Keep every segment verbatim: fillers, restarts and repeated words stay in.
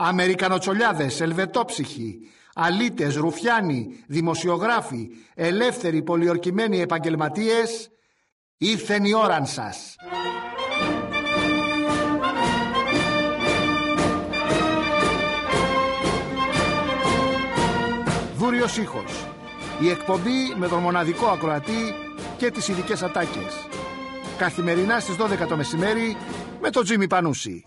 Αμερικανοτσολιάδες, ελβετόψυχοι, αλήτες, ρουφιάνοι, δημοσιογράφοι, ελεύθεροι, πολιορκημένοι επαγγελματίες, ήρθεν η ώραν σας. Δούριος ήχος. Η εκπομπή με τον μοναδικό ακροατή και τις ειδικές ατάκες. Καθημερινά στις δώδεκα το μεσημέρι με τον Τζίμι Πανούση.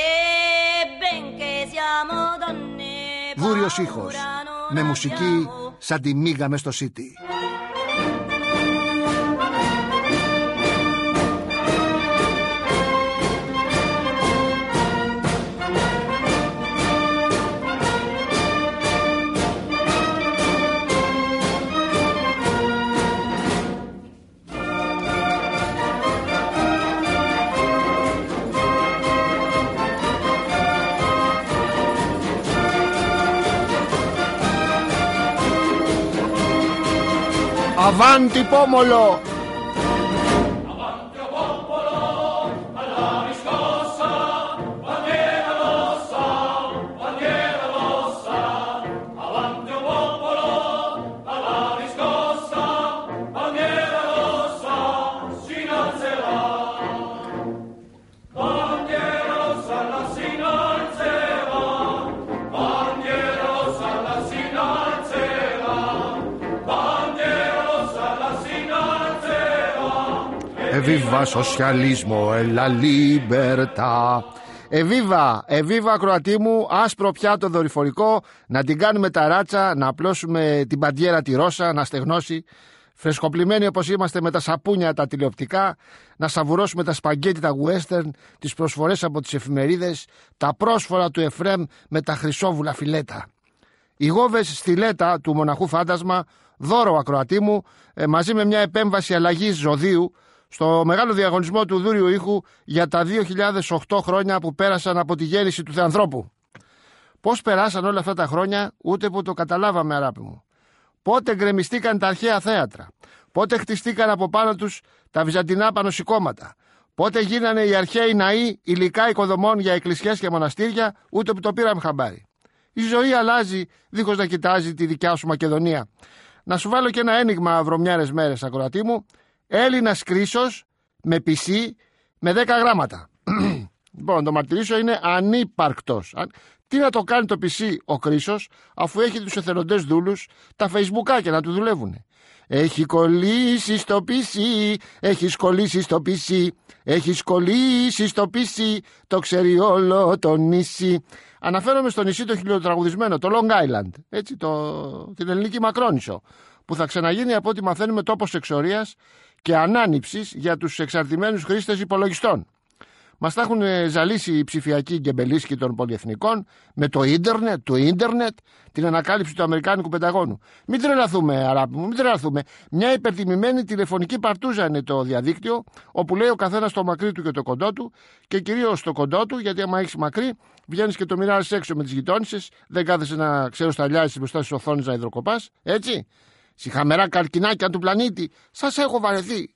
Δούριος ήχος. Με μουσική σαν τη μίγα μες στο Σίτι. Avanti pomolo! Avanti popolo, alla riscossa, bandiera rossa, bandiera rossa. Avanti popolo, alla riscossa, bandiera rossa, si innalzerà. Bandiera rossa, la si innalzerà. Bandiera rossa, la si innalzerà. Εβίβα σοσιαλισμό, ελα λιμπερτά. Εβίβα, εβίβα Κροατή μου, άσπρο πιάτο δορυφορικό, να την κάνουμε ταράτσα, να απλώσουμε την παντιέρα τη Ρώσα, να στεγνώσει. Φρεσκοπλημένοι όπως είμαστε με τα σαπούνια τα τηλεοπτικά, να σαβουρώσουμε τα σπαγκέτι τα western, τις προσφορές από τις εφημερίδες, τα πρόσφορα του Εφρέμ με τα χρυσόβουλα φιλέτα. Οι γόβες στη Λέτα του μοναχού φάντασμα, δώρο ακροατή μου, ε, μαζί με μια επέμβαση αλλαγής ζωδίου στο μεγάλο διαγωνισμό του Δούριου ήχου για τα δύο χιλιάδες οκτώ χρόνια που πέρασαν από τη γέννηση του Θεανθρώπου. Πώς περάσαν όλα αυτά τα χρόνια, ούτε που το καταλάβαμε, αγάπη μου. Πότε γκρεμιστήκαν τα αρχαία θέατρα, πότε χτιστήκαν από πάνω τους τα βυζαντινά πανωσικώματα, πότε γίνανε οι αρχαίοι ναοί υλικά οικοδομών για εκκλησιές και μοναστήρια, ούτε που το πήραμε χαμπάρι. Η ζωή αλλάζει δίχως να κοιτάζει τη δικιά σου Μακεδονία. Να σου βάλω και ένα ένιγμα βρωμιάρες μέρες, ακροατή μου. Έλληνας Κρίσος με πισί με δέκα γράμματα. Λοιπόν, το μαρτυρήσω, είναι ανύπαρκτος. Τι να το κάνει το πισί ο Κρίσος, αφού έχει τους εθελοντές δούλους, τα φεϊσμπουκάκια να του δουλεύουν. Έχει κολλήσει στο πισί, έχει κολλήσει στο πισί, έχει κολλήσει στο πισί, το ξέρει όλο το νησί. Αναφέρομαι στο νησί το χιλιοτραγουδισμένο, το Long Island, έτσι, το, την ελληνική Μακρόνησο, που θα ξαναγίνει από ό,τι μαθαίνουμε τόπος εξορίας και ανάνυψης για τους εξαρτημένους χρήστες υπολογιστών. Μας τα έχουν ζαλίσει οι ψηφιακοί γκεμπελίσκοι των πολυεθνικών με το ίντερνετ, το ίντερνετ, την ανακάλυψη του Αμερικάνικου Πενταγώνου. Μην τρελαθούμε, αγάπη μου, μην τρελαθούμε. Μια υπερτιμημένη τηλεφωνική παρτούζα είναι το διαδίκτυο, όπου λέει ο καθένας το μακρύ του και το κοντό του, και κυρίως το κοντό του, γιατί άμα έχεις μακρύ, βγαίνεις και το μοιράζεις έξω με τις γειτόνισσες, δεν κάθεσαι να ξέρω σταλιάζεις μπροστά στις οθόνες να υδροκοπάς, έτσι. Σιχαμερά καρκινάκια του πλανήτη, σας έχω βαρεθεί.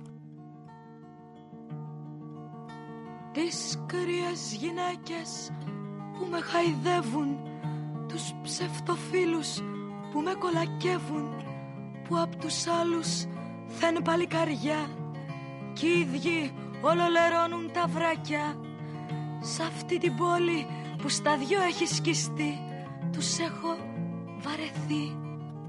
Τις κρύες γυναίκες που με χαϊδεύουν, τους ψευτοφίλους που με κολακεύουν, που απ' τους άλλους θεν παλικαριά κι οι ίδιοι ολολερώνουν τα βράκια. Σ' αυτή την πόλη που στα δυο έχει σκιστεί, τους έχω βαρεθεί.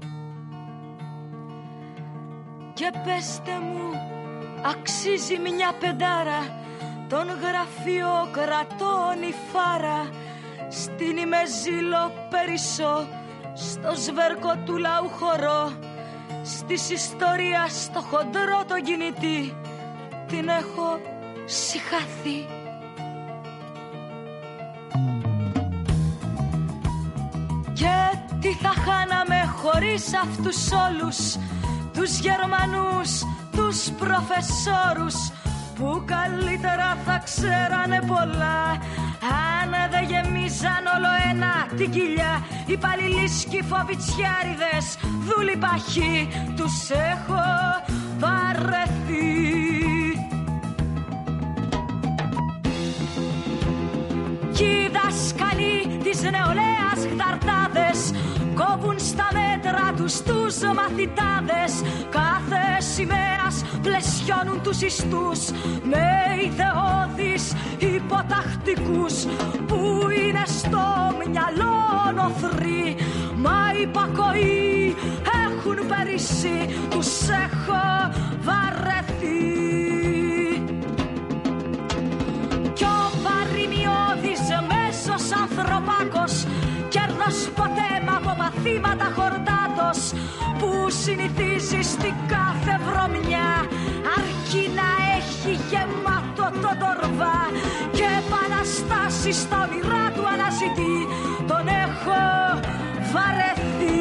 Και πέστε μου, αξίζει μια πεντάρα τον γραφειοκρατών η φάρα, στην ημεζήλο περισσό, στο σβέρκο του λαού χορό, στις ιστορίας στο χοντρό το κινητή, την έχω συχαθεί. Και τι θα χάναμε χωρίς αυτούς όλους τους Γερμανούς, τους προφεσόρους, που καλύτερα θα ξέρανε πολλά αν δεν γεμίζαν όλο ένα την κοιλιά. Οι παλιλίσκοι φοβιτσιάριδες δούλοι παχοί, τους έχω βαρεθεί. Κι οι δάσκαλοι της μαθητάδες κάθε σημαίας πλαισιώνουν τους ιστούς με ιδεώδεις υποτακτικούς που είναι στο μυαλό νοθροί, μα υπακοή έχουν περισσεί, τους έχω βαρεθεί. Κι ο παροιμιώδης μέσος ανθρωπάκος κέρδος ποτέ μ' από μαθήματα χορτάτος που συνηθίζει στην κάθε βρωμιά, αρκεί να έχει γεμάτο το τορβά και επαναστάσεις στα όνειρά του αναζητεί, τον έχω βαρεθεί.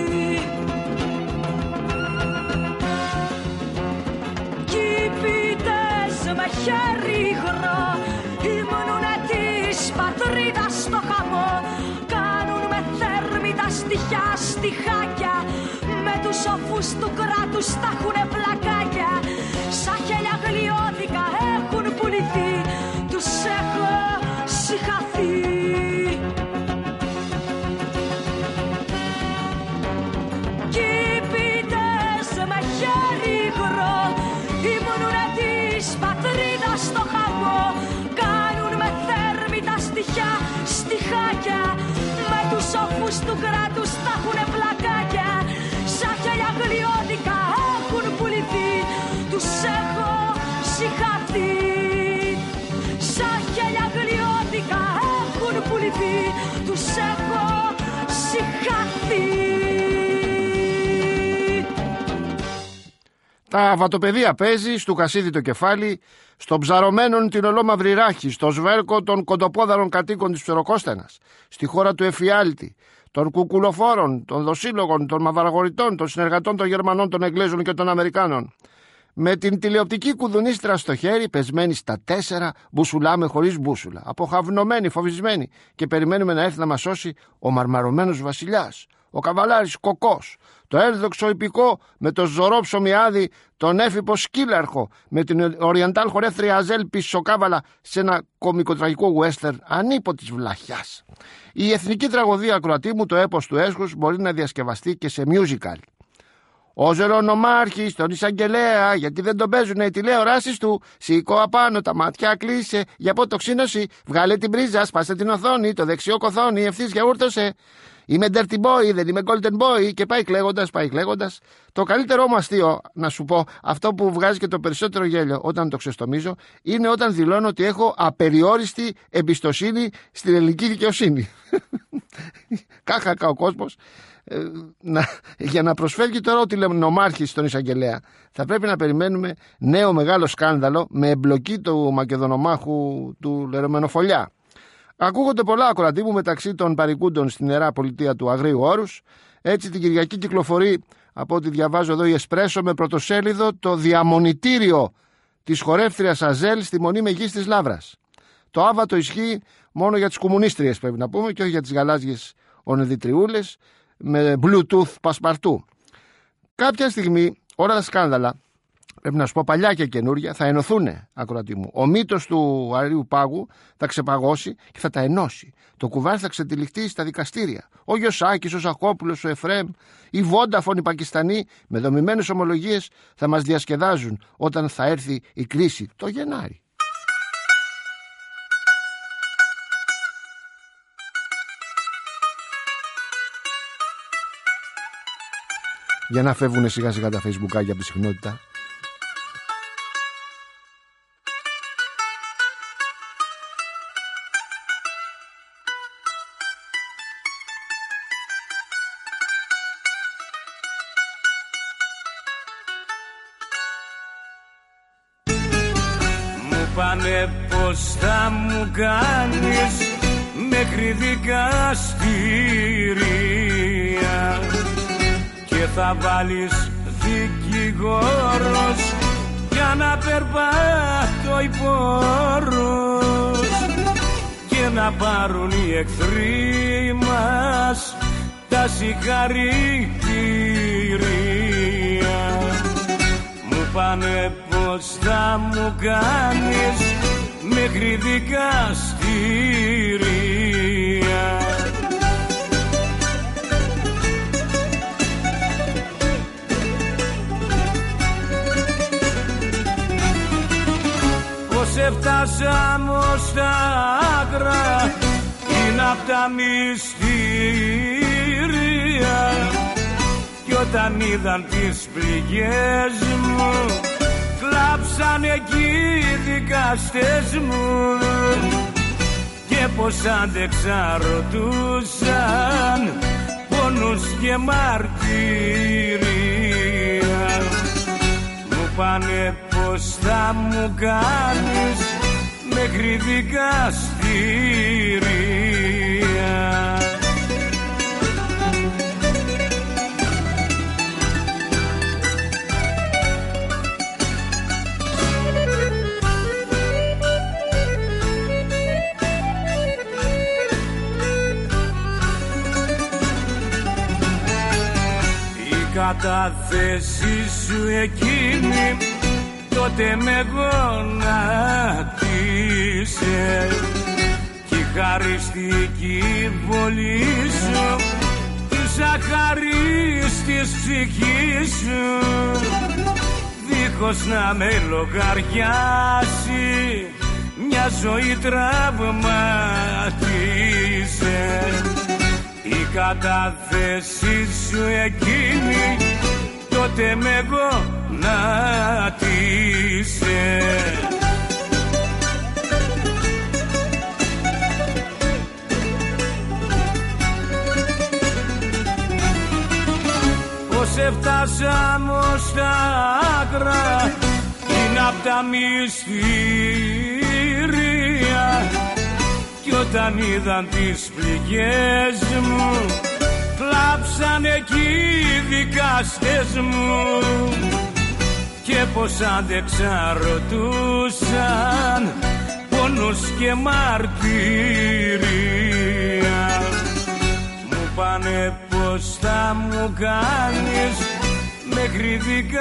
Κήπητες με χέρι υγρό ήμουνουνε της πατρίδας στο χαμό, κάνουν με θέρμη τα στοιχιά στιχάκια, με τους σοφούς του κράτους τα έχουνε πλακάκια, σαν χέλια γλιώδικα έχουν πουληθεί, τους έχω συχαθεί. Κήπητες με χέρι υγρό ήμουνουνε της πατρίδας στο χαμό, κάνουν με θέρμη τα στοιχιά στιχάκια, με τους σοφούς του κράτους τα έχουνε πλακάκια, σαν χέλια γλιώδικα έχουν πουληθεί, τους έχω συχαθεί. Σαν χέλια γλιώδικα έχουν πουληθεί, τους έχω συχαθεί. Τα βατοπεδία παίζει, στο Κασίδι το κεφάλι, στο ψαρωμένον την ολόμαυρη ράχη, στο σβέρκο των κοντοπόδαρων κατοίκων της Ψεροκόστενας, στη χώρα του εφιάλτη, των κουκουλοφόρων, των δοσύλλογων, των μαυραγορητών, των συνεργατών των Γερμανών, των Εγγλέζων και των Αμερικάνων. Με την τηλεοπτική κουδουνίστρα στο χέρι, πεσμένη στα τέσσερα, μπουσουλάμε χωρίς μπούσουλα, αποχαυνωμένοι, φοβισμένοι, και περιμένουμε να έρθει να μας σώσει ο μαρμαρωμένος βασιλιάς, ο καβαλάρης Κοκός, το έρδοξο υπηκό με το ζωρό ψωμιάδι, τον έφυπο σκύλαρχο με την οριαντάλ χορεύτρια Αζέλ πισοκάβαλα σε ένα κομικοτραγικό western ανίποτης βλαχιάς. Η εθνική τραγωδία Κροατή μου, το έπος του έσχους, μπορεί να διασκευαστεί και σε musical. Ο Ζερονομάρχης, τον εισαγγελέα, γιατί δεν τον παίζουνε οι τηλεοράσεις του, σήκω απάνω τα μάτια, κλείσε, για αποτοξίνωση, βγάλε την πρίζα, σπάσε την οθόνη, το δεξιό κοθόνι, ευθύς γιαούρτωσε. Είμαι dirty boy, δεν είμαι golden boy, και πάει κλαίγοντας, πάει κλαίγοντας. Το καλύτερό μου αστείο, να σου πω, αυτό που βγάζει και το περισσότερο γέλιο όταν το ξεστομίζω, είναι όταν δηλώνω ότι έχω απεριόριστη εμπιστοσύνη στην ελληνική δικαιοσύνη. Κάχακα ο κόσμος. Ε, να, για να προσφεύγει τώρα ο τηλενομάρχης στον εισαγγελέα, θα πρέπει να περιμένουμε νέο μεγάλο σκάνδαλο με εμπλοκή του Μακεδονομάχου του Λερομενοφολιά. Ακούγονται πολλά, ακροατή μου, μεταξύ των παρικούντων στην Ιερά Πολιτεία του Αγρίου Όρους. Έτσι την Κυριακή κυκλοφορεί, από ό,τι διαβάζω εδώ, η Εσπρέσο με πρωτοσέλιδο το διαμονητήριο της χορεύτριας Αζέλ στη Μονή Μεγής της Λαύρας. Το άβατο ισχύει μόνο για τις κομμουνίστριες, πρέπει να πούμε, και όχι για τις γαλάζιες ονεδιτριούλες με Bluetooth πασπαρτού. Κάποια στιγμή όλα τα σκάνδαλα, πρέπει να σου πω παλιά και καινούρια, θα ενωθούνε, ακροατή μου. Ο μύτος του Αρίου Πάγου θα ξεπαγώσει και θα τα ενώσει. Το κουβάρι θα ξετυλιχτεί στα δικαστήρια. Ο Γιωσάκης, ο Ζαχόπουλος, ο Εφρέμ, η Vodafone, οι Πακιστανοί, με δομημένες ομολογίες θα μας διασκεδάζουν όταν θα έρθει η κρίση το Γενάρη. Για να φεύγουν σιγά σιγά τα facebookάκια από τη συχνότητα. Μου πάνε πως θα μου κάνεις μέχρι δικαστήρια και θα βάλεις δικηγόρος για να περπάτω οι πόρους και να πάρουν οι εχθροί μας τα συγχαρητήρια. Μου πάνε πως θα μου κάνεις μέχρι δικαστήρια σάμο στα άκρα είναι απ' τα μυστήρια. Κι όταν είδαν τις πληγές μου κλάψαν εκεί οι δικαστές μου. Και πως άντεξα ρωτούσαν πόνους και μαρτυρία. Μου πάνε πως θα μου κάνεις μέχρι δικαστήρια. Κατάθεση σου εκείνη τότε με γονάτισε κι η χαριστική βολή σου της αχαρίστης ψυχής σου δίχως να με λογαριάσει μια ζωή τραυματίσε. Η κατάθεση σου εκείνη τότε με γονάτισε. Πως έφτασαμε ως τα άκρα είναι απ' τα μυστήρια. Κι όταν είδαν τις πληγές μου κλάψαν εκεί οι δικαστές μου. Και πως άντεξα ρωτούσαν πόνους και μαρτυρία. Μου πάνε πως θα μου κάνεις μέχρι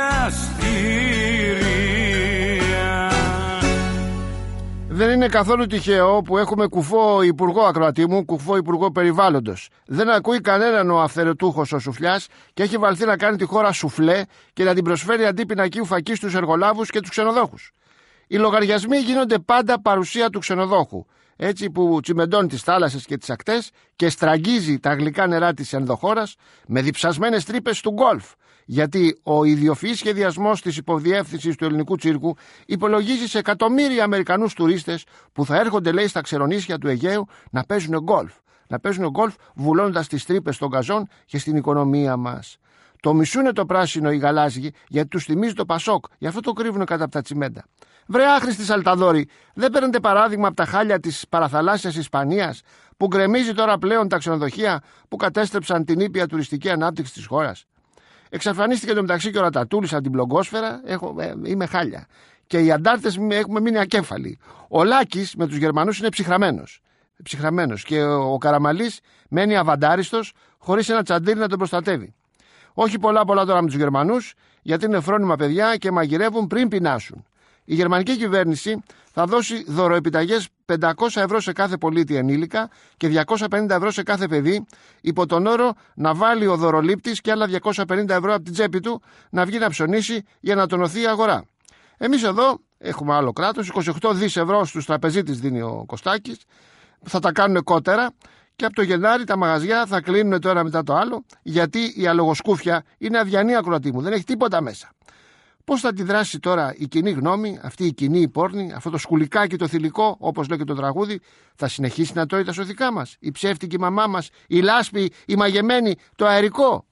δικαστήρια. Δεν είναι καθόλου τυχαίο που έχουμε κουφό υπουργό, ακροατή μου, κουφό υπουργό περιβάλλοντος. Δεν ακούει κανέναν ο αυθαιρετούχος ο Σουφλιάς και έχει βαλθεί να κάνει τη χώρα σουφλέ και να την προσφέρει αντί πινακίου φακής στους εργολάβους και τους ξενοδόχους. Οι λογαριασμοί γίνονται πάντα παρουσία του ξενοδόχου, έτσι που τσιμεντώνει τις θάλασσες και τις ακτές και στραγγίζει τα γλυκά νερά της ενδοχώρας με διψασμένες τρύπες του γκολφ. Γιατί ο ιδιοφυής σχεδιασμός της υποδιεύθυνσης του ελληνικού τσίρκου υπολογίζει σε εκατομμύρια Αμερικανούς τουρίστες που θα έρχονται, λέει, στα ξερονήσια του Αιγαίου να παίζουν γκολφ. Να παίζουν γκολφ βουλώνοντας τις τρύπες των γκαζών και στην οικονομία μας. Το μισούνε το πράσινο οι γαλάζιοι γιατί τους θυμίζει το Πασόκ, γι' αυτό το κρύβουν κάτω από τα τσιμέντα. Βρε άχρηστη Σαλταδόρη, δεν παίρνετε παράδειγμα από τα χάλια της παραθαλάσσιας Ισπανίας που γκρεμίζει τώρα πλέον τα ξενοδοχεία που κατέστρεψαν την ήπια τουριστική ανάπτυξη της χώρας. Εξαφανίστηκε το μεταξύ και ο Ρατατούλης από την μπλογκόσφαιρα. Έχω, ε, είμαι χάλια. Και οι αντάρτες έχουμε μείνει ακέφαλοι. Ο Λάκης με τους Γερμανούς είναι ψυχραμένος. ψυχραμένος. Και ο Καραμαλής μένει αβαντάριστος χωρίς ένα τσαντήρι να τον προστατεύει. Όχι πολλά πολλά τώρα με τους Γερμανούς, γιατί είναι φρόνιμα παιδιά και μαγειρεύουν πριν πεινάσουν. Η γερμανική κυβέρνηση θα δώσει δωροεπιταγές πεντακόσια ευρώ σε κάθε πολίτη ενήλικα και διακόσια πενήντα ευρώ σε κάθε παιδί, υπό τον όρο να βάλει ο δωρολήπτης και άλλα διακόσια πενήντα ευρώ από την τσέπη του να βγει να ψωνίσει για να τονωθεί η αγορά. Εμείς εδώ έχουμε άλλο κράτος, είκοσι οκτώ δισεκατομμύρια ευρώ στους τραπεζίτες δίνει ο Κωστάκης, θα τα κάνουν κότερα και από το Γενάρη τα μαγαζιά θα κλείνουν το ένα μετά το άλλο, γιατί η αλογοσκούφια είναι αδιανή, ακροατή μου, δεν έχει τίποτα μέσα. Πώς θα αντιδράσει τώρα η κοινή γνώμη, αυτή η κοινή η πόρνη, αυτό το σκουλικάκι το θηλυκό, όπως λέει και το τραγούδι, θα συνεχίσει να τρώει τα σωθικά μας, η ψεύτικη μαμά μας, η λάσπη, η μαγεμένη, το αερικό.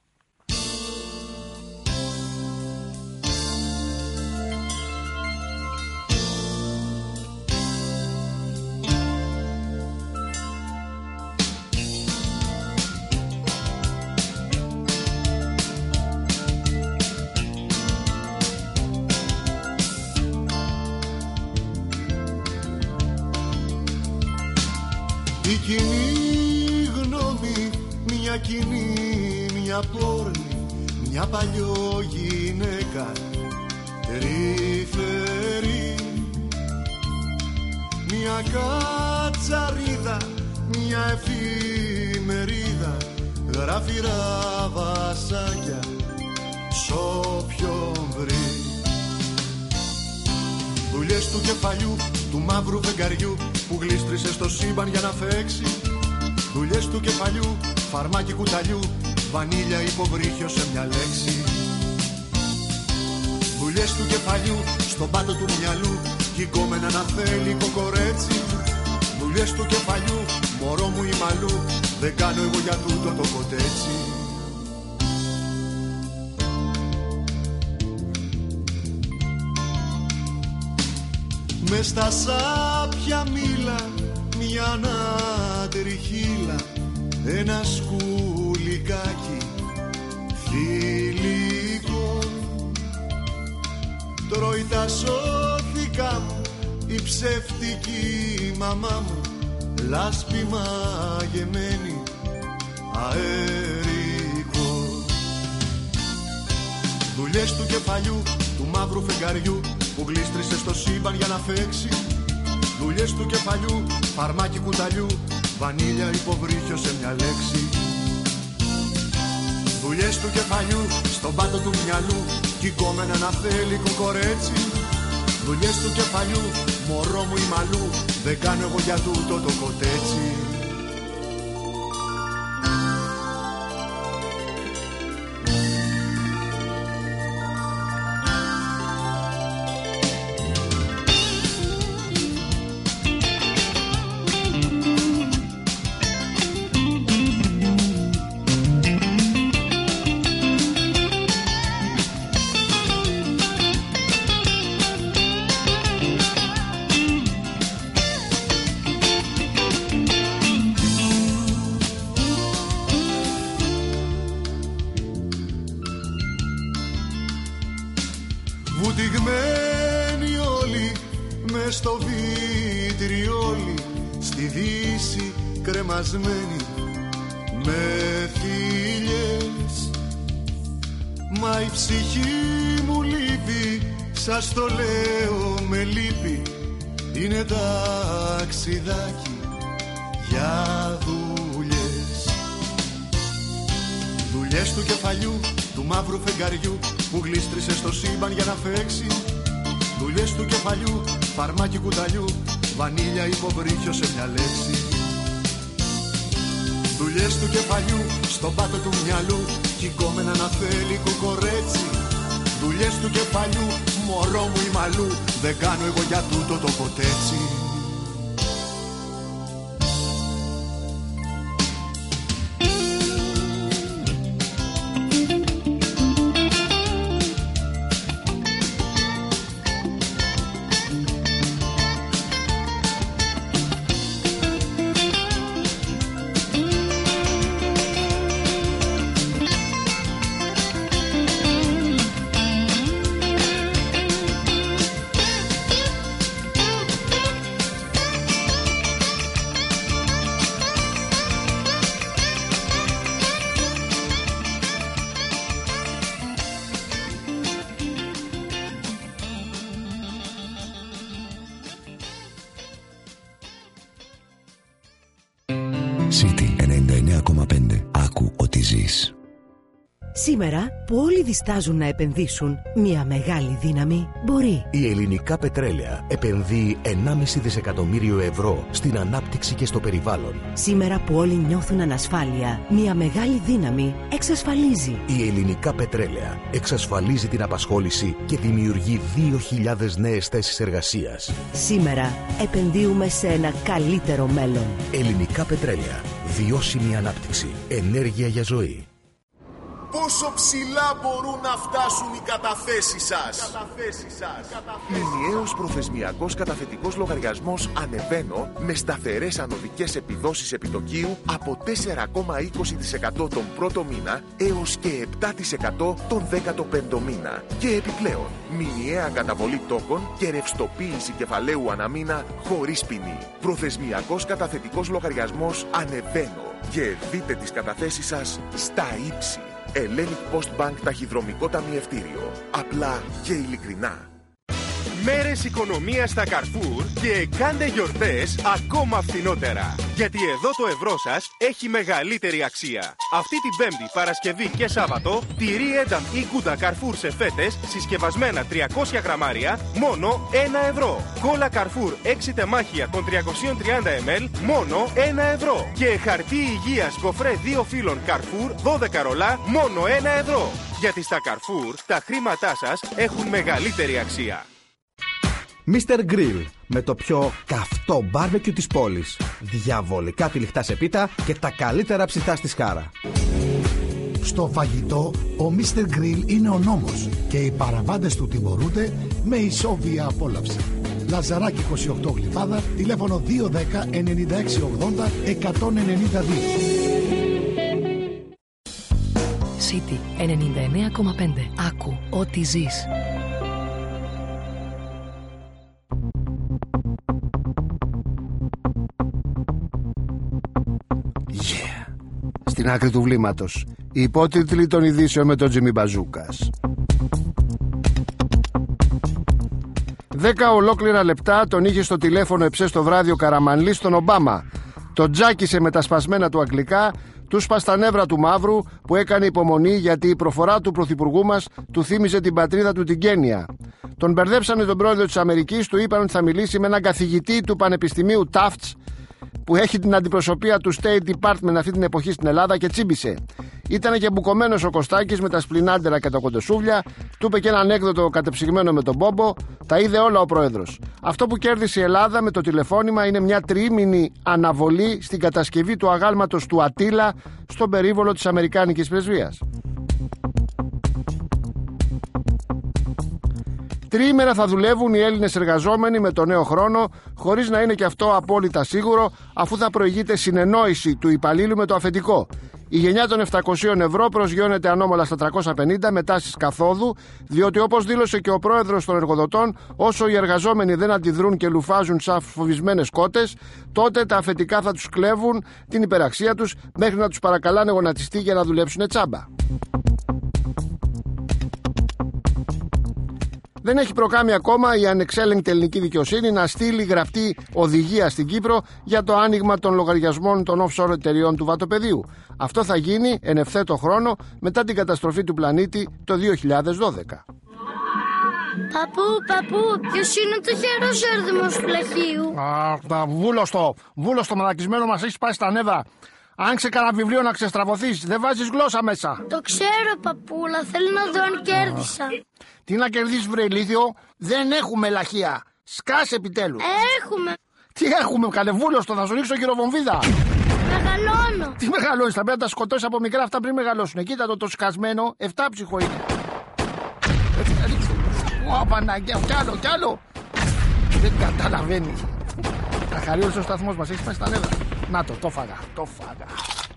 Η κοινή γνώμη, μια κοινή, μια πόρνη, μια παλιό γυναίκα τρυφερή, μια κατσαρίδα, μια εφημερίδα, γραφειρά βασάκια σ' όποιον βρει. Δουλειές του κεφαλιού του μαύρου φεγγαριού που γλίστρισε στο σύμπαν για να φέξει. Δουλειές του κεφαλιού, φαρμάκι κουταλιού, βανίλια υποβρύχιο σε μια λέξη. Δουλειές του κεφαλιού, στον πάτο του μυαλού, κι η κόμενα να θέλει κοκορέτσι. Δουλειές του κεφαλιού, μωρό μου η μαλλού, δεν κάνω εγώ για τούτο το κοτέτσι. Μες στα σάπια μήλα, μια ανατριχύλα, ένα σκουλικάκι θηλυκό. Τρώει τα σώθηκα μου η ψεύτικη μαμά μου, λάσπη μαγεμένη αερικό. Δουλειές του κεφαλιού, του μαύρου φεγγαριού που γλίστρισε στο σύμπαν για να φέξει. Δουλειές του κεφαλιού, φαρμάκι κουταλιού, βανίλια υποβρύχιο σε μια λέξη. Δουλειές του κεφαλιού, στον πάτο του μυαλού, κι η κόμενα να θέλει κοκορέτσι. Δουλειές του κεφαλιού, μωρό μου η μαλλού, δεν κάνω εγώ για τούτο το κοτέτσι. Βουτυγμένοι όλοι μες στο βιτριόλι, στη δύση κρεμασμένοι με θηλιές. Μα η ψυχή μου λείπει, σας το λέω με λύπη, είναι ταξιδάκι για δουλειές. Δουλειές του κεφαλιού, του μαύρου φεγγαριού που γλίστρισε στο σύμπαν για να φέξει. Δουλειές του κεφαλιού, φαρμάκι κουταλιού, βανίλια υποβρύχιο σε μια λέξη. Δουλειές του κεφαλιού, στον πάτο του μυαλού, κι η κόμενα να θέλει κοκορέτσι. Δουλειές του κεφαλιού, μωρό μου η μαλλού, δεν κάνω εγώ για τούτο το κοτέτσι. City ενενήντα εννέα κόμμα πέντε. Άκου ότι ζεις. Σήμερα που όλοι διστάζουν να επενδύσουν, μια μεγάλη δύναμη μπορεί. Η Ελληνικά Πετρέλαια επενδύει ενάμιση δισεκατομμύριο ευρώ στην ανάπτυξη και στο περιβάλλον. Σήμερα που όλοι νιώθουν ανασφάλεια, μια μεγάλη δύναμη εξασφαλίζει. Η Ελληνικά Πετρέλαια εξασφαλίζει την απασχόληση και δημιουργεί δύο χιλιάδες νέες θέσεις εργασίας. Σήμερα επενδύουμε σε ένα καλύτερο μέλλον. Ελληνικά Πετρέλαια. Βιώσιμη ανάπτυξη. Ενέργεια για ζωή. Πόσο ψηλά μπορούν να φτάσουν οι καταθέσεις σας? Μηνιαίος προθεσμιακός καταθετικός λογαριασμός Ανεβαίνω με σταθερές ανωδικές επιδόσεις επιτοκίου από τέσσερα κόμμα είκοσι τοις εκατό τον πρώτο μήνα έως και επτά τοις εκατό τον δέκατο πέμπτο μήνα. Και επιπλέον, μηνιαία καταβολή τόκων και ρευστοποίηση κεφαλαίου αναμήνα χωρίς ποινή. Προθεσμιακός καταθετικός λογαριασμός Ανεβαίνω. Και δείτε τις καταθέσεις σας στα ύψη. Hellenic Post Bank ταχυδρομικό ταμιευτήριο. Απλά και ειλικρινά. Μέρες οικονομίας στα Carrefour και κάντε γιορτές ακόμα φθηνότερα. Γιατί εδώ το ευρώ σας έχει μεγαλύτερη αξία. Αυτή την Πέμπτη, Παρασκευή και Σάββατο, τυρί Ένταμ ή Γκούντα Καρφούρ σε φέτες, συσκευασμένα τριακόσια γραμμάρια, μόνο ένα ευρώ. Κόλλα Καρφούρ έξι τεμάχια των τριακόσια τριάντα μιλιλίτρων, μόνο ένα ευρώ. Και χαρτί υγείας γκοφρέ δύο φύλων Καρφούρ, δώδεκα ρολά, μόνο ένα ευρώ. Γιατί στα Καρφούρ τα χρήματά σας έχουν μεγαλύτερη αξία. μίστερ Grill, με το πιο καυτό μπάρμπεκιου της πόλης. Διαβολικά τυλιχτά σε πίτα και τα καλύτερα ψητά στη Σκάρα. Στο φαγητό, ο μίστερ Grill είναι ο νόμος και οι παραβάτες του τιμωρούνται με ισόβια απόλαυση. Λαζαράκι είκοσι οκτώ Γλυφάδα, τηλέφωνο δύο ένα μηδέν εννιά έξι ογδόντα εκατόν ενενήντα δύο. City ενενήντα εννέα κόμμα πέντε. Άκου ό,τι ζεις. Yeah. Στην άκρη του βλήματος, οι υπότιτλοι των ειδήσεων με τον Τζιμί Μπαζούκας. Δέκα ολόκληρα λεπτά τον είχε στο τηλέφωνο εψέ στο βράδυ ο Καραμανλής στον Ομπάμα. Τον τζάκισε με τα σπασμένα του αγγλικά, του σπα τα νεύρα του μαύρου που έκανε υπομονή γιατί η προφορά του πρωθυπουργού μας του θύμιζε την πατρίδα του την Κένια. Τον μπερδέψανε τον πρόεδρο της Αμερικής, του είπαν ότι θα μιλήσει με έναν καθηγητή του Πανεπιστημίου Tufts που έχει την αντιπροσωπεία του State Department αυτή την εποχή στην Ελλάδα και τσίμπησε. Ήτανε και μπουκωμένος ο Κωστάκης με τα σπλινάντερα και τα κοντοσούβλια, του είπε και ένα ανέκδοτο κατεψυγμένο με τον Μπόμπο, τα είδε όλα ο πρόεδρος. Αυτό που κέρδισε η Ελλάδα με το τηλεφώνημα είναι μια τριήμηνη αναβολή στην κατασκευή του αγάλματος του Ατήλα στον περίβολο της Αμερικάνικης Πρεσβείας. Τριήμερα θα δουλεύουν οι Έλληνες εργαζόμενοι με το νέο χρόνο, χωρίς να είναι και αυτό απόλυτα σίγουρο, αφού θα προηγείται συνεννόηση του υπαλλήλου με το αφεντικό. Η γενιά των επτακόσια ευρώ προσγειώνεται ανώμαλα στα τριακόσια πενήντα με τάσεις καθόδου, διότι όπως δήλωσε και ο πρόεδρος των εργοδοτών, όσο οι εργαζόμενοι δεν αντιδρούν και λουφάζουν σαν φοβισμένες κότες, τότε τα αφεντικά θα τους κλέβουν την υπεραξία τους μέχρι να τους παρακαλάνε γονατιστή για να δουλέψουν τσάμπα. Δεν έχει προκάμει ακόμα η ανεξέλεγκτη ελληνική δικαιοσύνη να στείλει γραπτή οδηγία στην Κύπρο για το άνοιγμα των λογαριασμών των offshore εταιριών του βατοπεδίου. Αυτό θα γίνει εν ευθέτω χρόνο μετά την καταστροφή του πλανήτη το δύο χιλιάδες δώδεκα. Παππού, παππού, ποιος είναι το χερός έρδημος του λαχείου? Α, βούλωστο, βούλωστο μαλακισμένο μας έχει πάει στα νεύρα. Άνοιξε κανένα βιβλίο να ξεστραβωθείς, δεν βάζεις γλώσσα μέσα. Το ξέρω παππούλα, θέλω να δω αν κέρδισα. Τι να κερδίσεις βρε ηλίθιο, δεν έχουμε λαχεία. Σκάσε επιτέλους. Έχουμε. Τι έχουμε καλεβούλωστο, θα σου ρίξω γυροβομβίδα. Μεγαλώνω. Τι μεγαλώνεις, θα πρέπει να τα σκοτώσεις από μικρά αυτά πριν μεγαλώσουν. Κοίτα το το σκασμένο, εφτάψυχο είναι. Έτσι θα ρίξω. Ω Παναγιά, κι άλλο, κι άλλο. Δεν καταλαβαίνει. Θα χαρεί όλος ο σταθμός μας, έχει πάει στα νεύρα. Να το, το φάγα, το φάγα.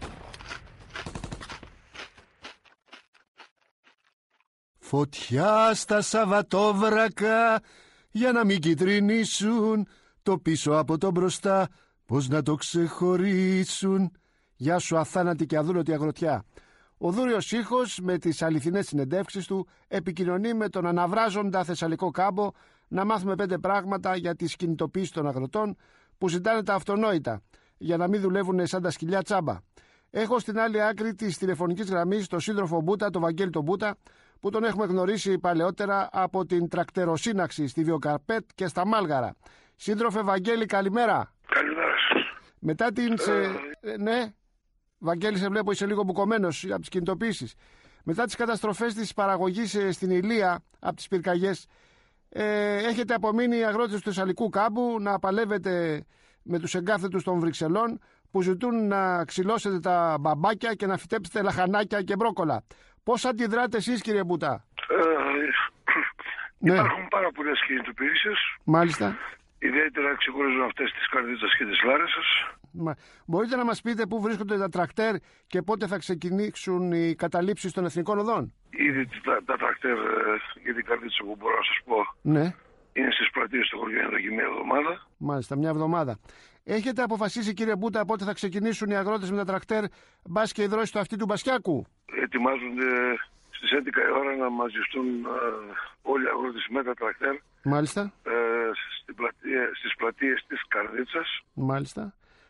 Φωτιά στα Σαββατόβρακα για να μην κυτρινήσουν το πίσω από το μπροστά, πώς να το ξεχωρίσουν. Γεια σου αθάνατη και αδούλωτη αγροτιά. Ο Δούριος Ήχος με τις αληθινές συνεντεύξεις του επικοινωνεί με τον αναβράζοντα Θεσσαλικό κάμπο να μάθουμε πέντε πράγματα για τις κινητοποίησεις των αγροτών που ζητάνε τα αυτονόητα για να μην δουλεύουν σαν τα σκυλιά τσάμπα. Έχω στην άλλη άκρη της τηλεφωνικής γραμμής τον σύντροφο Μπούτα, τον Βαγγέλη τον Μπούτα, που τον έχουμε γνωρίσει παλαιότερα από την τρακτεροσύναξη στη Βιοκαρπέτ και στα Μάλγαρα. Σύντροφε Βαγγέλη, καλημέρα. Καλημέρα σας. Μετά την... Ε... Ναι, Βαγγέλη, σε βλέπω είσαι λίγο μπουκωμένος από τις κινητοποίησεις. Μετά τις καταστροφές της παραγωγής στην Ηλία από τις πυρκαγιές, ε, έχετε απομείνει οι αγρότες του Θεσσαλικού κάμπου να παλεύετε με τους εγκάθετους των Βρυξελών που ζητούν να ξυλώσετε τα μπαμπάκια και να φυτέψετε λαχανάκια και μπρόκολα. Πώς αντιδράτε εσείς, κύριε Μπουτά? Ε, ναι. Υπάρχουν πάρα πολλές κινητοποιήσεις. Μάλιστα. Ιδιαίτερα ξεχωρίζουν αυτές τις Καρδίτσας και τις Λάρισσας. Μα, μπορείτε να μας πείτε πού βρίσκονται τα τρακτέρ και πότε θα ξεκινήσουν οι καταλήψεις των εθνικών οδών? Ήδη τα, τα τρακτέρ για την Καρδίτσα που μπορώ να σας πω, ναι, είναι στις πλατείες του χωριού εδώ και μια εβδομάδα. Μάλιστα, μια εβδομάδα. Έχετε αποφασίσει, κύριε Μπούτα, πότε θα ξεκινήσουν οι αγρότες με τα τρακτέρ, μπας και υδρώσει το αυτί του Μπασιάκου? Ετοιμάζονται στις έντεκα η ώρα να μαζιστούν ε, όλοι οι αγρότες με τα τρακτέρ. Μάλιστα. Ε, στην πλατεία, στις πλατείες της Καρδίτσας. Μάλιστα.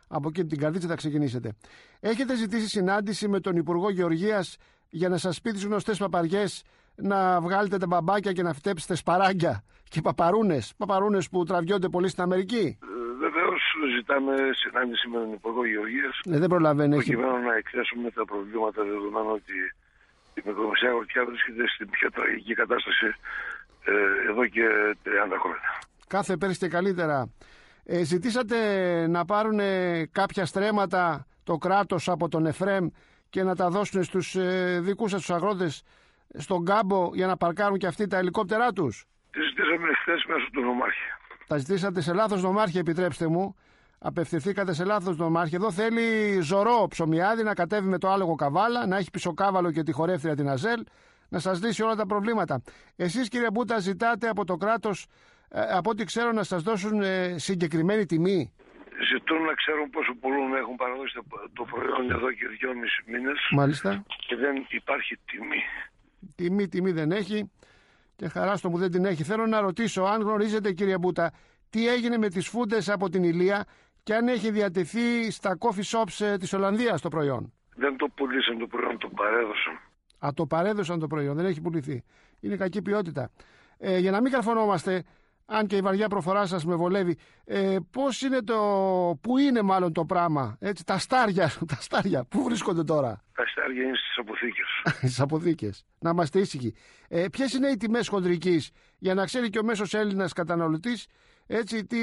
Από εκεί την Καρδίτσα θα ξεκινήσετε. Έχετε ζητήσει συνάντηση με τον Υπουργό Γεωργίας για να σας πει τις γνωστές παπαριές, να βγάλετε τα μπαμπάκια και να φυτέψετε σπαράγγια και παπαρούνες, παπαρούνες που τραβιόνται πολύ στην Αμερική? Ε, Βεβαίως ζητάμε συνάντηση με τον Υπουργό Γεωργίας. Ε, δεν προλαβαίνει. Προκειμένου να εκθέσουμε τα προβλήματα, δεδομένου ότι η μικρομεσαία αγροτιά βρίσκεται στην πιο τραγική κατάσταση ε, εδώ και τριάντα χρόνια. Κάθε πέρυσι και καλύτερα. Ε, ζητήσατε να πάρουν κάποια στρέμματα το κράτος από τον ΕΦΡΕΜ και να τα δώσουν στους ε, δικούς σας τους αγρότες στον κάμπο για να παρκάρουν και αυτοί τα ελικόπτερά τους? Τι ζητήσαμε χθες μέσω του νομάρχη. Τα ζητήσατε σε λάθος νομάρχη, επιτρέψτε μου. Απευθυνθήκατε σε λάθος νομάρχη. Εδώ θέλει Ζωρό Ψωμιάδη να κατέβει με το άλογο Καβάλα, να έχει πισωκάβαλο και τη χορεύτρια την Αζέλ, να σας λύσει όλα τα προβλήματα. Εσείς, κύριε Μπούτα, ζητάτε από το κράτος, ε, από ό,τι ξέρω, να σας δώσουν ε, συγκεκριμένη τιμή. Ζητούν να ξέρουν πόσο πολλούν έχουν παραδώσει το προϊόν εδώ και δυόμισι μήνες. Μάλιστα. Και δεν υπάρχει τιμή. Τιμή, τιμή δεν έχει. Και χαράστο μου δεν την έχει. Θέλω να ρωτήσω, αν γνωρίζετε, κύριε Μπούτα, τι έγινε με τις φούντες από την Ηλία και αν έχει διατεθεί στα coffee shops ε, της Ολλανδίας το προϊόν. Δεν το πουλήσαν το προϊόν, το παρέδωσαν. Α, το παρέδωσαν το προϊόν, δεν έχει πουληθεί. Είναι κακή ποιότητα. Ε, για να μην καρφωνόμαστε, αν και η βαριά προφορά σας με βολεύει, ε, πώς είναι το, πού είναι μάλλον το πράγμα, έτσι, τα στάρια, τα στάρια, πού βρίσκονται τώρα? Τα στάρια είναι στις αποθήκες. Στις αποθήκες. Να είμαστε ήσυχοι. Ε, ποιες είναι οι τιμές χοντρικής, για να ξέρει και ο μέσος Έλληνας καταναλωτής, έτσι, τι,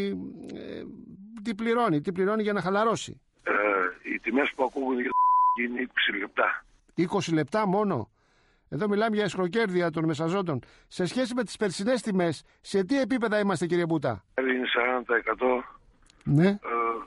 ε, τι πληρώνει, τι πληρώνει για να χαλαρώσει? Ε, οι τιμές που ακούγονται είναι είκοσι λεπτά. είκοσι λεπτά μόνο. Εδώ μιλάμε για εσχροκέρδεια των μεσαζόντων. Σε σχέση με τις περσινές τιμές, σε τι επίπεδα είμαστε, κύριε Μπούτα? Είναι σαράντα τοις εκατό ναι. ε,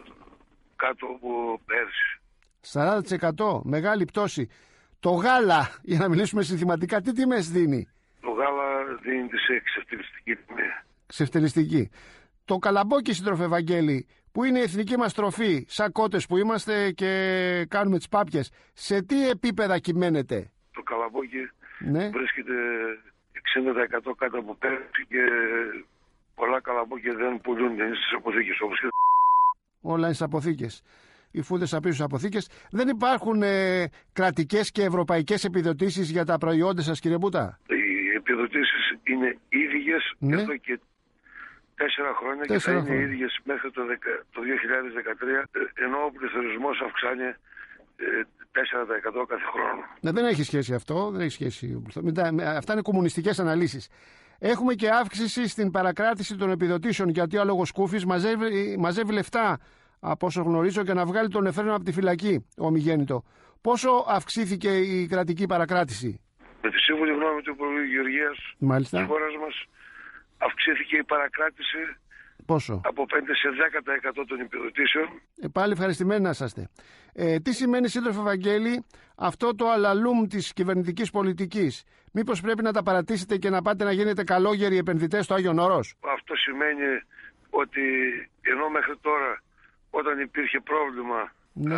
κάτω από πέρσι. σαράντα τοις εκατό, μεγάλη πτώση. Το γάλα, για να μιλήσουμε συνθηματικά, τι τιμές δίνει? Το γάλα δίνει τη σε εξευτελιστική τιμή. Ξευτελιστική. Το καλαμπόκι, σύντροφε Βαγγέλη, που είναι η εθνική μας τροφή, σαν κότες που είμαστε και κάνουμε τις πάπιες, σε τι επίπεδα κυμαίνεται? Το καλαμπόκι ναι. βρίσκεται εξήντα τοις εκατό κάτω από πέρσι και πολλά καλαμπόκια δεν πουλούνται, είναι στις αποθήκες όπως και... Όλα είναι στις αποθήκες. Οι φούντες απίσω στις αποθήκες. Δεν υπάρχουν ε, κρατικές και ευρωπαϊκές επιδοτήσεις για τα προϊόντα σας, κύριε Μπούτα? Οι επιδοτήσεις είναι ίδιες ναι. εδώ και τέσσερα χρόνια τέσσερα και θα είναι ίδιες μέχρι το, το δύο χιλιάδες δεκατρία, ενώ ο πληθωρισμός αυξάνει τέσσερα τοις εκατό κάθε χρόνο. Ναι, δεν έχει σχέση αυτό. Δεν έχει σχέση. Αυτά είναι κομμουνιστικές αναλύσεις. Έχουμε και αύξηση στην παρακράτηση των επιδοτήσεων, γιατί ο άλογος Κούφης μαζεύει, μαζεύει λεφτά, από όσο γνωρίζω, και να βγάλει τον εφραίνο από τη φυλακή, ο ομιγέννητο. Πόσο αυξήθηκε η κρατική παρακράτηση? Με τη σύμφωνη γνώμη του Υπουργείου Γεωργίας της χώρας μας αυξήθηκε η παρακράτηση. Πόσο? Από πέντε σε δέκα τοις εκατό των επιδοτήσεων. Ε, πάλι ευχαριστημένοι να είσαστε. Ε, τι σημαίνει, σύντροφε Βαγγέλη, αυτό το αλαλούμ της κυβερνητικής πολιτικής? Μήπως πρέπει να τα παρατήσετε και να πάτε να γίνετε καλόγεροι επενδυτές στο Άγιον Όρος? Αυτό σημαίνει ότι ενώ μέχρι τώρα, όταν υπήρχε πρόβλημα, ναι. α,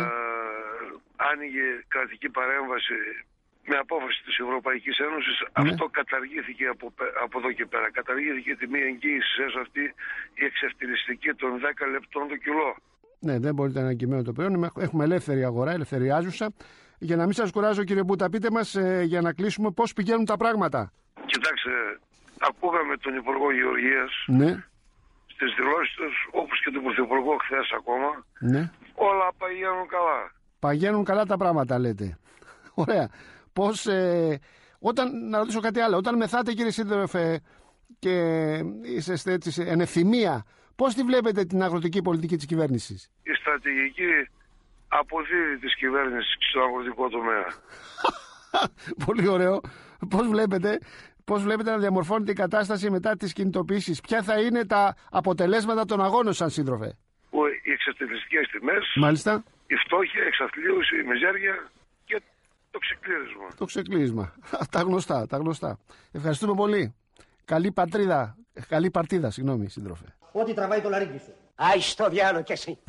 άνοιγε κρατική παρέμβαση με απόφαση της Ευρωπαϊκής Ένωσης, ναι. αυτό καταργήθηκε από, από εδώ και πέρα. Καταργήθηκε τη μία εγγύηση σε αυτή η εξευτελιστική των δέκα λεπτών το κιλό. Ναι, δεν μπορείτε να εγκυμαίνω το προϊόν. Έχουμε ελεύθερη αγορά, ελευθεριάζουσα. Για να μην σας κουράζω, κύριε Μπούτα, πείτε μας ε, για να κλείσουμε πώς πηγαίνουν τα πράγματα. Κοιτάξτε, ακούγαμε τον Υπουργό Γεωργίας ναι. στις δηλώσεις τους, όπως και τον Πρωθυπουργό χθες ακόμα. Ναι. Όλα παγαίνουν καλά. Παγαίνουν καλά τα πράγματα, λέτε. Ωραία. Πώς, ε, όταν, να ρωτήσω κάτι άλλο, όταν μεθάτε, κύριε σύντροφε, και είσαστε έτσι εν ευθυμία, πώς τη βλέπετε την αγροτική πολιτική της κυβέρνησης? Η στρατηγική αποδίδει της κυβέρνησης στο αγροτικό τομέα. Πολύ ωραίο. Πώς βλέπετε, πώς βλέπετε να διαμορφώνεται η κατάσταση μετά τις κινητοποιήσεις? Ποια θα είναι τα αποτελέσματα των αγώνων, σαν σύντροφε? Οι εξευτελιστικές τιμές, μάλιστα, η φτώχεια, η εξαθλίωση, η μιζέρια και το ξεκλήρισμα. Το ξεκλήρισμα. Τα γνωστά, τα γνωστά. Ευχαριστούμε πολύ. Καλή πατρίδα, καλή παρτίδα, συγγνώμη, σύντροφε. Ό,τι τραβάει το λαρίκι σου. Άι στο διάλο κι εσύ.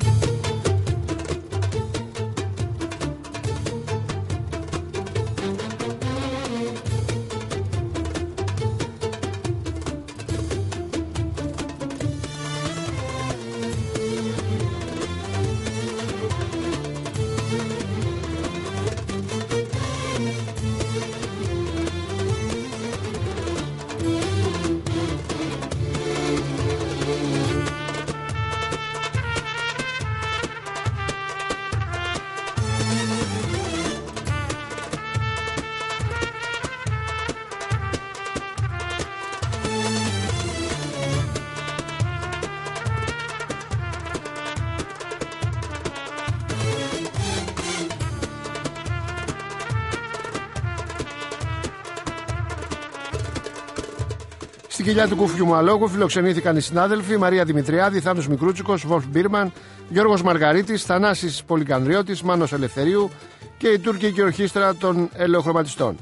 Στην κοιλιά του Κουφιουμαλόγου φιλοξενήθηκαν οι συνάδελφοι Μαρία Δημητριάδη, Θάνος Μικρούτσικος, Βολφ Μπίρμαν, Γιώργος Μαργαρίτης, Θανάσης Πολυκανδριώτης, Μάνος Ελευθερίου και η τουρκική ορχήστρα των ελαιοχρωματιστών.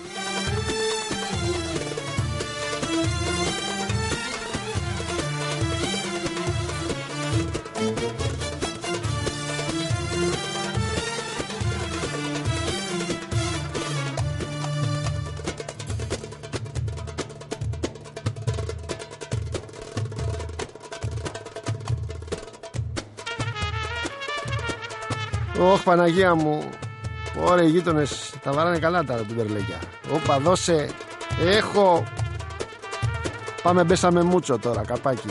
Ωχ, Παναγία μου. Ωραία, οι γείτονες τα βαράνε καλά τα μπουμπερλέκια. Όπα, δώσε. Έχω. Πάμε μπέσαμε μούτσο τώρα, καπάκι.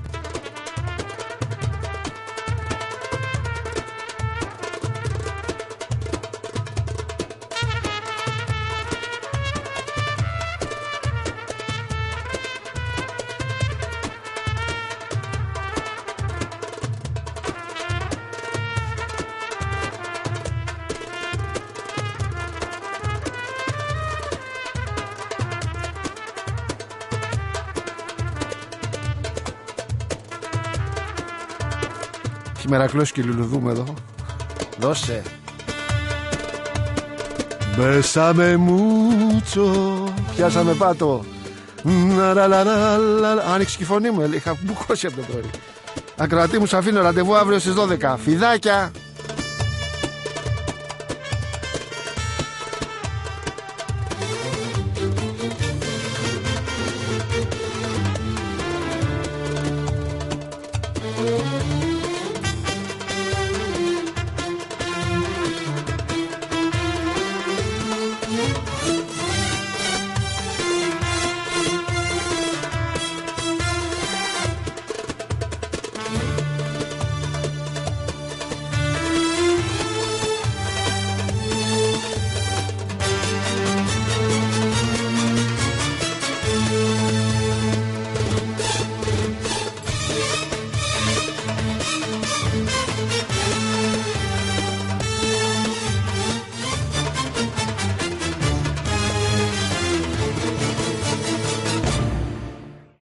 Μερακλός και λουλουδούμε εδώ. Δώσε. Μπέσαμε μούτσο. Πιάσαμε πάτο. Άνοιξε και η φωνή μου. Είχα μπουκώσει από το πρωί. Ακροατή μου, σ' αφήνω ραντεβού αύριο στις δώδεκα. Φιδάκια.